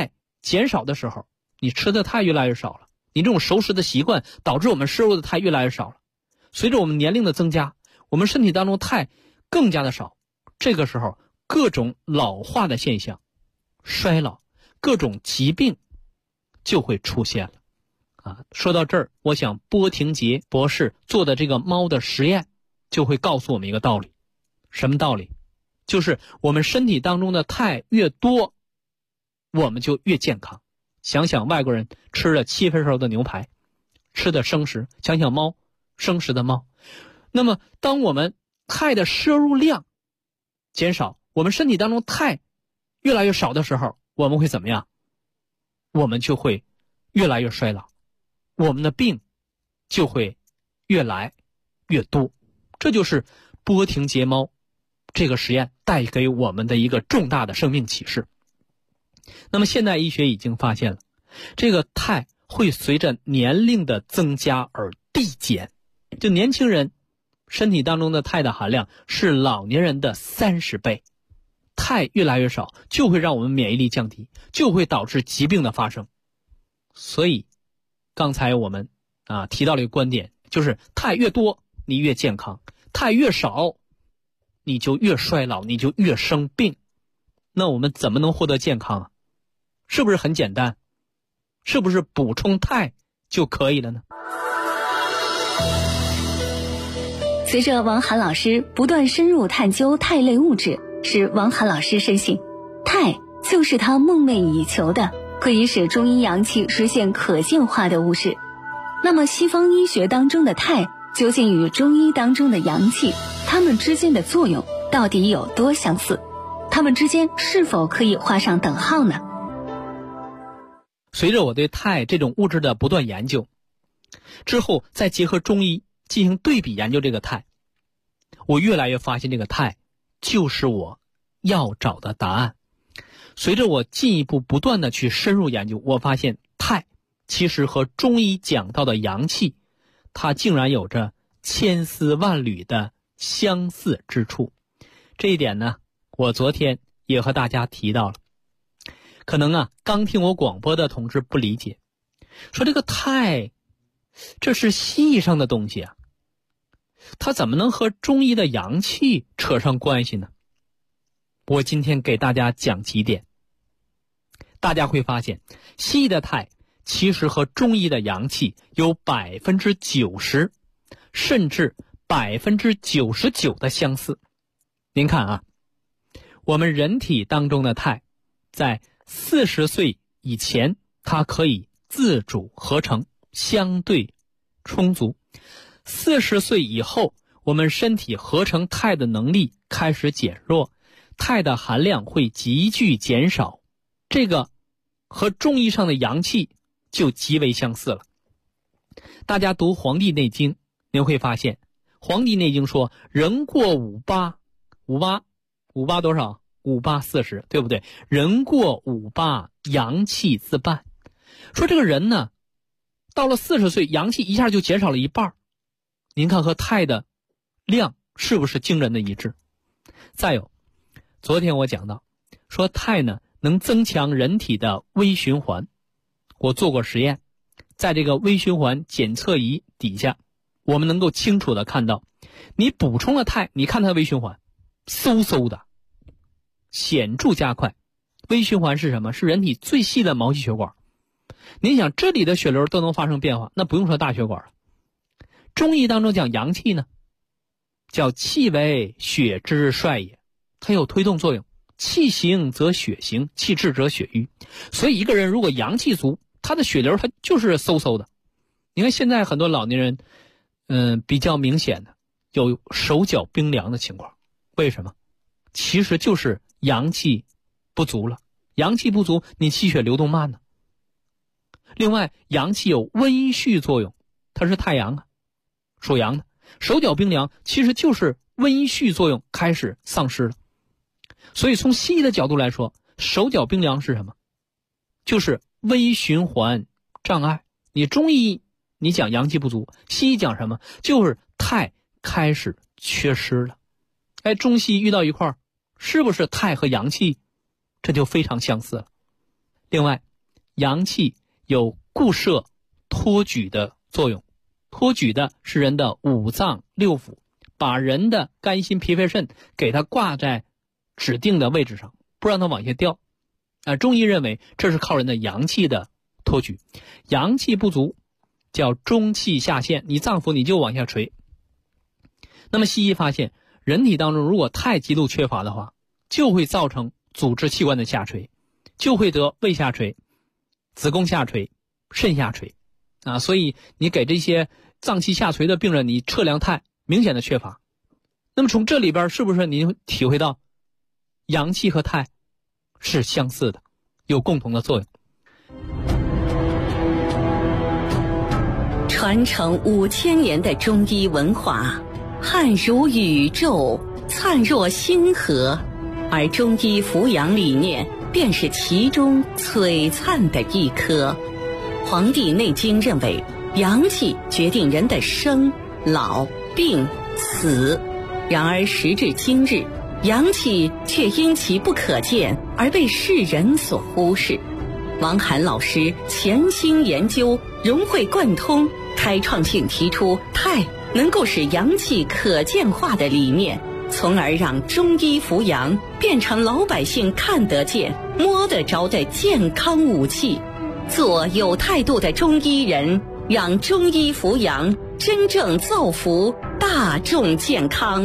减少的时候，你吃的钛越来越少了，你这种熟食的习惯导致我们摄入的钛越来越少了。随着我们年龄的增加，我们身体当中钛更加的少，这个时候各种老化的现象、衰老、各种疾病就会出现了。说到这儿，我想波廷杰博士做的这个猫的实验就会告诉我们一个道理。什么道理？就是我们身体当中的钛越多，我们就越健康。想想外国人吃了7分熟的牛排，吃的生食，想想猫，生食的猫。那么当我们钛的摄入量减少，我们身体当中钛越来越少的时候，我们会怎么样？我们就会越来越衰老，我们的病就会越来越多。这就是波廷杰猫这个实验带给我们的一个重大的生命启示。那么现代医学已经发现了，这个钛会随着年龄的增加而递减。就年轻人身体当中的钛的含量是老年人的30倍，钛越来越少，就会让我们免疫力降低，就会导致疾病的发生。所以刚才我们提到了一个观点，就是钛越多你越健康，钛越少你就越衰老，你就越生病。那我们怎么能获得健康啊？是不是很简单？是不是补充钛就可以了呢？ 随着王涵老师不断深入探究钛类物质，使王涵老师深信，钛就是他梦寐以求的可以使中医阳气实现可见化的物质。那么西方医学当中的钛究竟与中医当中的阳气，它们之间的作用到底有多相似？它们之间是否可以画上等号呢？ 随着我对钛这种物质的不断研究之后，再结合中医进行对比研究这个钛，我越来越发现这个钛就是我要找的答案。随着我进一步不断的去深入研究，我发现钛其实和中医讲到的阳气，它竟然有着千丝万缕的相似之处。这一点呢，我昨天也和大家提到了。可能刚听我广播的同志不理解，说这个钛这是西医上的东西它怎么能和中医的阳气扯上关系呢？我今天给大家讲几点，大家会发现西医的钛其实和中医的阳气有90%甚至99%的相似。您看我们人体当中的钛在40岁以前它可以自主合成，相对充足。40岁以后，我们身体合成钛的能力开始减弱，钛的含量会急剧减少，这个和中医上的阳气就极为相似了。大家读《黄帝内经》，您会发现《黄帝内经》说人过58多少？58、40，对不对？人过58，阳气自半。说这个人呢，到了40岁，阳气一下就减少了一半。您看和钛的量是不是惊人的一致？再有，昨天我讲到，说钛呢能增强人体的微循环。我做过实验，在这个微循环检测仪底下，我们能够清楚的看到，你补充了钛，你看它的微循环，嗖嗖的显著加快。微循环是什么？是人体最细的毛细血管。您想这里的血流都能发生变化，那不用说大血管了。中医当中讲阳气呢，叫气为血之帅也，它有推动作用。气行则血行，气滞则血瘀。所以一个人如果阳气足，他的血流他就是嗖嗖的。你看现在很多老年人比较明显的有手脚冰凉的情况，为什么？其实就是阳气不足了。阳气不足，你气血流动慢呢。另外，阳气有温煦作用，它是太阳属阳的，手脚冰凉其实就是温煦作用开始丧失了。所以从西医的角度来说，手脚冰凉是什么？就是微循环障碍。你中医你讲阳气不足，西医讲什么？就是钛开始缺失了。中西医遇到一块儿，是不是钛和阳气这就非常相似了？另外， 阳气有固摄、托举的作用。托举的是人的五脏六腑，把人的肝心脾肺肾给它挂在指定的位置上，不让它往下掉。中医认为这是靠人的阳气的托举。阳气不足叫中气下陷，你脏腑你就往下垂。那么西医发现，人体当中如果太极度缺乏的话，就会造成组织器官的下垂，就会得胃下垂、子宫下垂、肾下垂所以你给这些脏器下垂的病人，你测量钛明显的缺乏。那么从这里边是不是您体会到阳气和钛是相似的，有共同的作用？ 传承5000年的中医文化，汉如宇宙，灿若星河，而中医扶阳理念便是其中璀璨的一颗。《黄帝内经》认为，阳气决定人的生、老、病、死。然而时至今日，阳气却因其不可见而被世人所忽视。王涵老师潜心研究，融会贯通，开创性提出钛能够使阳气可见化的理念，从而让中医扶阳变成老百姓看得见、摸得着的健康武器。做有态度的中医人，让中医扶阳真正造福大众健康。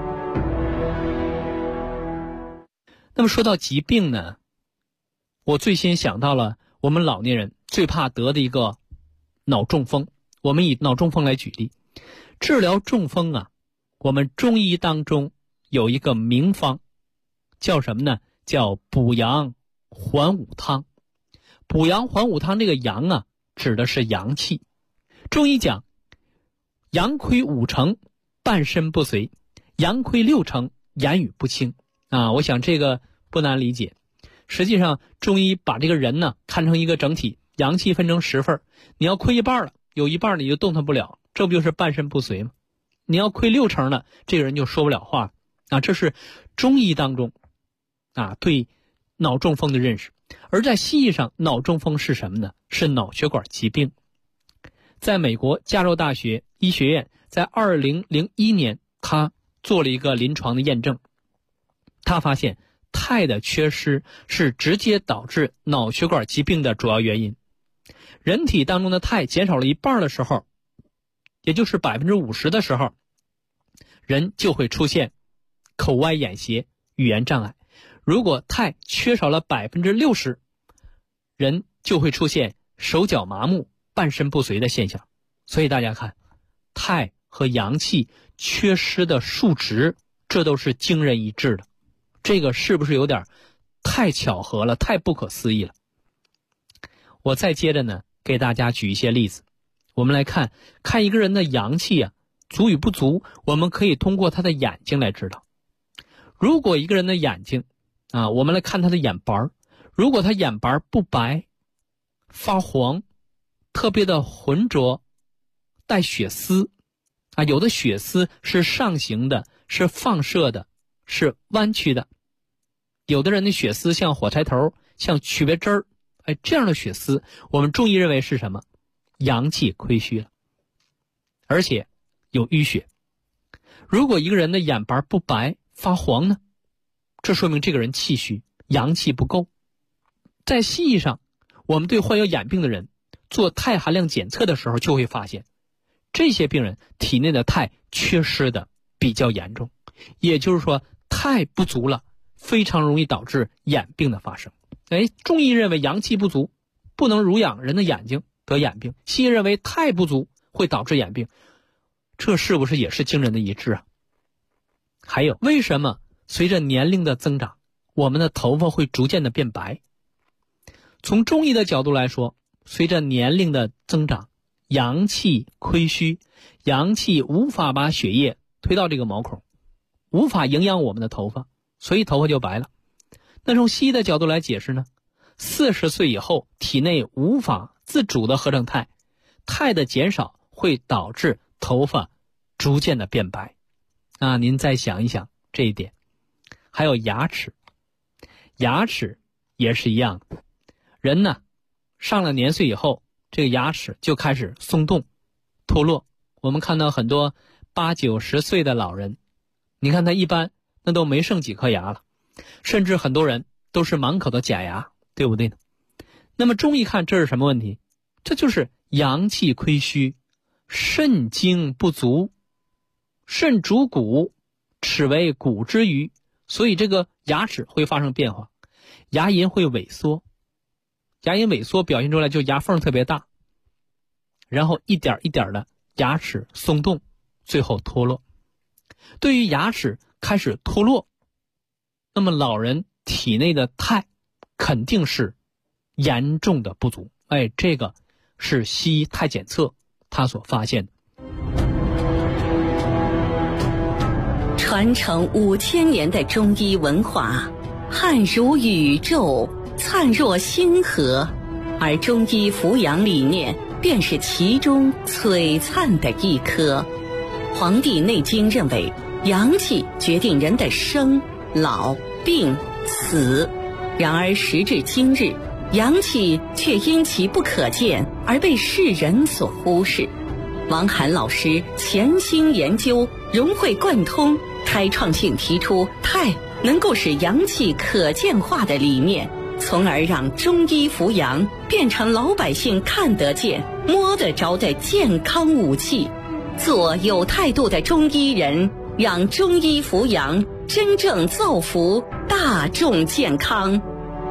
那么说到疾病呢，我最先想到了我们老年人最怕得的一个脑中风。我们以脑中风来举例，治疗中风我们中医当中有一个名方，叫什么呢？叫补阳还五汤。补阳还五汤，这个阳指的是阳气。中医讲，阳亏5成，半身不遂；阳亏6成，言语不清。我想这个不难理解。实际上，中医把这个人看成一个整体，阳气分成10份，你要亏一半了，有一半你就动弹不了，这不就是半身不遂吗？你要亏6成了，这个人就说不了话了。这是中医当中对脑中风的认识。而在西医上，脑中风是什么呢？是脑血管疾病。在美国加州大学医学院在2001年，他做了一个临床的验证，他发现钛的缺失是直接导致脑血管疾病的主要原因。人体当中的钛减少了一半的时候，也就是50%的时候，人就会出现口歪眼斜、语言障碍。如果钛缺少了60%，人就会出现手脚麻木、半身不遂的现象。所以大家看，钛和阳气缺失的数值，这都是惊人一致的。这个是不是有点太巧合了，太不可思议了？我再接着呢，给大家举一些例子。我们来看一个人的阳气足与不足，我们可以通过他的眼睛来知道。如果一个人的眼睛我们来看他的眼白，如果他眼白不白、发黄、特别的浑浊、带血丝有的血丝是上行的，是放射的，是弯曲的。有的人的血丝像火柴头，像曲别针儿，这样的血丝，我们中医认为是什么？阳气亏虚了，而且有淤血。如果一个人的眼白不白、发黄呢？这说明这个人气虚，阳气不够。在西医上，我们对患有眼病的人做钛含量检测的时候，就会发现这些病人体内的钛缺失的比较严重，也就是说钛不足了，非常容易导致眼病的发生。中医认为阳气不足不能濡养人的眼睛，得眼病；西医认为钛不足会导致眼病，这是不是也是惊人的一致还有，为什么随着年龄的增长，我们的头发会逐渐的变白？从中医的角度来说，随着年龄的增长，阳气亏虚，阳气无法把血液推到这个毛孔，无法营养我们的头发，所以头发就白了。那从西医的角度来解释呢，40岁以后体内无法自主的合成钛，钛的减少会导致头发逐渐的变白您再想一想这一点。还有牙齿，牙齿也是一样的。人上了年岁以后，这个牙齿就开始松动、脱落。我们看到很多80、90岁的老人，你看他一般那都没剩几颗牙了，甚至很多人都是满口的假牙，对不对呢？那么中医看这是什么问题？这就是阳气亏虚，肾精不足。肾主骨，齿为骨之余，所以这个牙齿会发生变化，牙龈会萎缩。牙龈萎缩表现出来就牙缝特别大，然后一点一点的牙齿松动，最后脱落。对于牙齿开始脱落，那么老人体内的肽肯定是严重的不足。这个是西医肽检测他所发现的。 传承5000年的中医文化，汉如宇宙，灿若星河，而中医扶阳理念便是其中璀璨的一颗。《黄帝内经》认为，阳气决定人的生、老、病、死。然而时至今日，阳气却因其不可见而被世人所忽视。王涵老师潜心研究，融会贯通，开创性提出肽能够使阳气可见化的理念，从而让中医扶阳变成老百姓看得见、摸得着的健康武器。做有态度的中医人，让中医扶阳真正造福大众健康。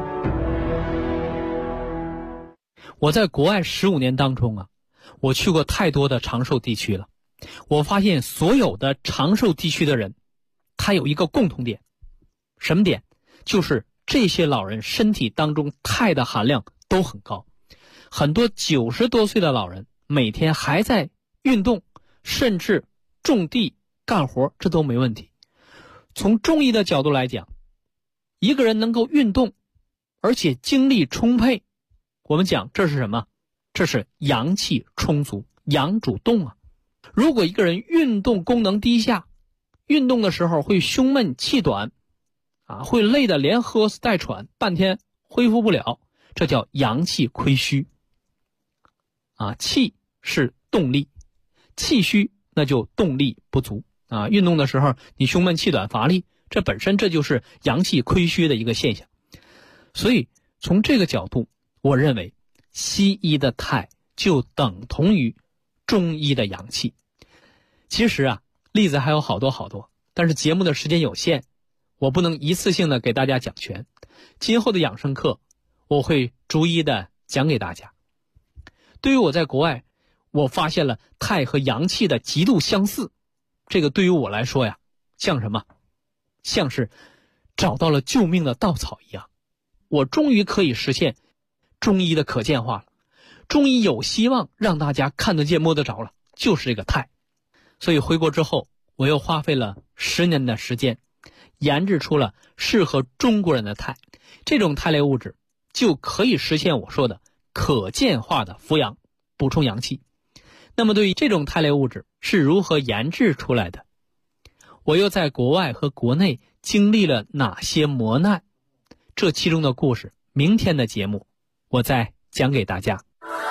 我在国外15年当中我去过太多的长寿地区了。我发现所有的长寿地区的人，他有一个共同点，什么点？就是这些老人身体当中肽的含量都很高。很多90多岁的老人每天还在运动，甚至种地干活，这都没问题。从中医的角度来讲，一个人能够运动而且精力充沛，我们讲这是什么？这是阳气充足，阳主动如果一个人运动功能低下，运动的时候会胸闷气短会累得连喝带喘，半天恢复不了，这叫阳气亏虚气是动力，气虚那就动力不足运动的时候你胸闷气短乏力，这本身这就是阳气亏虚的一个现象。所以从这个角度，我认为西医的肽就等同于中医的阳气。其实例子还有好多好多，但是节目的时间有限，我不能一次性的给大家讲全。今后的养生课我会逐一的讲给大家。对于我在国外，我发现了肽和阳气的极度相似，这个对于我来说像什么？像是找到了救命的稻草一样。我终于可以实现中医的可见化了，中医有希望让大家看得见摸得着了，就是这个肽。所以回国之后，我又花费了10年的时间，研制出了适合中国人的肽。这种肽类物质就可以实现我说的可见化的扶阳，补充阳气。那么对于这种肽类物质是如何研制出来的，我又在国外和国内经历了哪些磨难，这其中的故事，明天的节目我再讲给大家。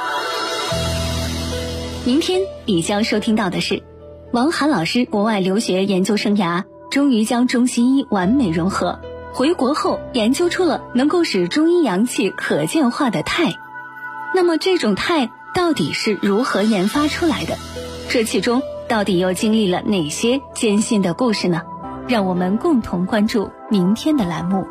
明天你将收听到的是王涵老师国外留学研究生涯，终于将中西医完美融合，回国后研究出了能够使中医阳气可见化的肽。那么这种肽到底是如何研发出来的？这其中到底又经历了哪些艰辛的故事呢？让我们共同关注明天的栏目。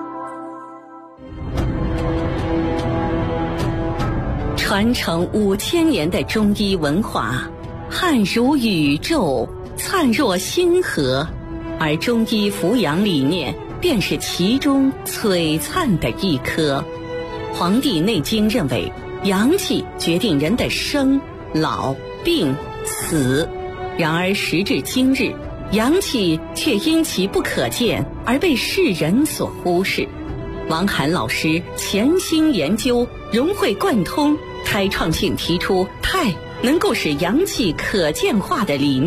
传承5000年的中医文化，汉如宇宙，灿若星河，而中医扶阳理念便是其中璀璨的一颗。《黄帝内经》认为，阳气决定人的生、老、病、死。然而时至今日，阳气却因其不可见而被世人所忽视。王涵老师潜心研究，融会贯通，开创性提出肽能够使阳气可见化的理念。